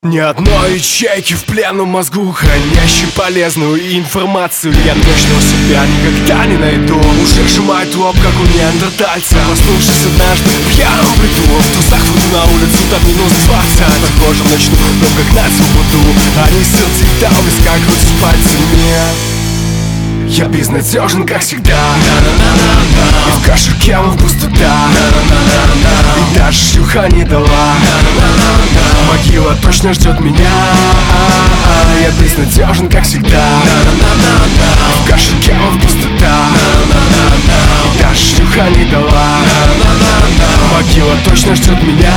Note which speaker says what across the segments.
Speaker 1: Ни одной ячейки в пленном мозгу, хранящей полезную информацию. Я точно себя никогда не найду. Уже сжимает лоб, как у неандертальца. Проснувшись однажды в пьяном бреду, в трусах выйду на улицу, там минус 20. Похоже, начну, но как на свободу. Они сердце всегда у виска крутят пальцами. Я безнадежен, как всегда. И в кошельке в пустота. И даже шлюха не дала. Могила точно ждет меня. Я безнадежен, как всегда. И в кошельке в пустота. И даже шлюха не дала. Могила точно ждет меня.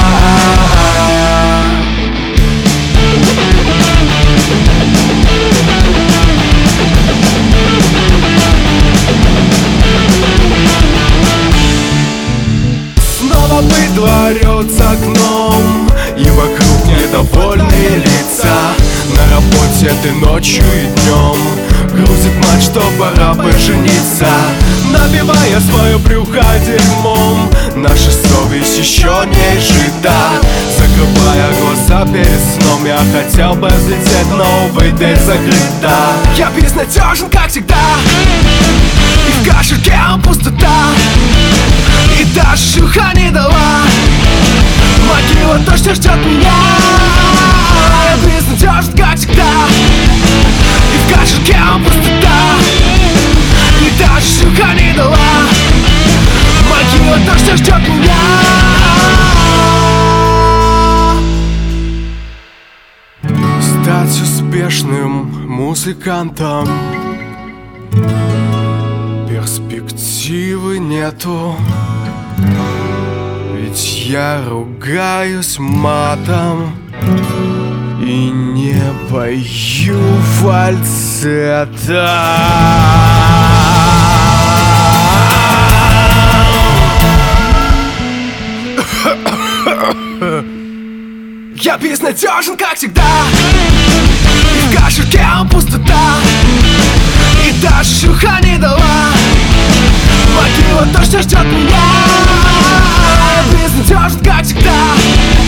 Speaker 1: Снова быдло орёт за окном, и вокруг недовольные лица. На работе ты ночью и днем грузит мать, что пора пожениться. Набивая свое брюхо дерьмом, наша совесть еще не изжита. Закрывая глаза перед сном, я хотел бы взлететь, но, увы, дверь закрыта. Я безнадежен, как всегда. И в кошельке пустота. И даже шлюха не дала. Могила точно ждет меня. Я безнадежен, как всегда. И в кошельке пустота. И даже шлюха не дала. Могила точно ждет меня. Стать успешным музыкантом, перспективы нету. Ведь я ругаюсь матом и не пою фальцетом. Я безнадежен, как всегда. И в кошельке пустота. И даже шлюха не дала. Могила точно ждет меня. Я безнадежен, как всегда.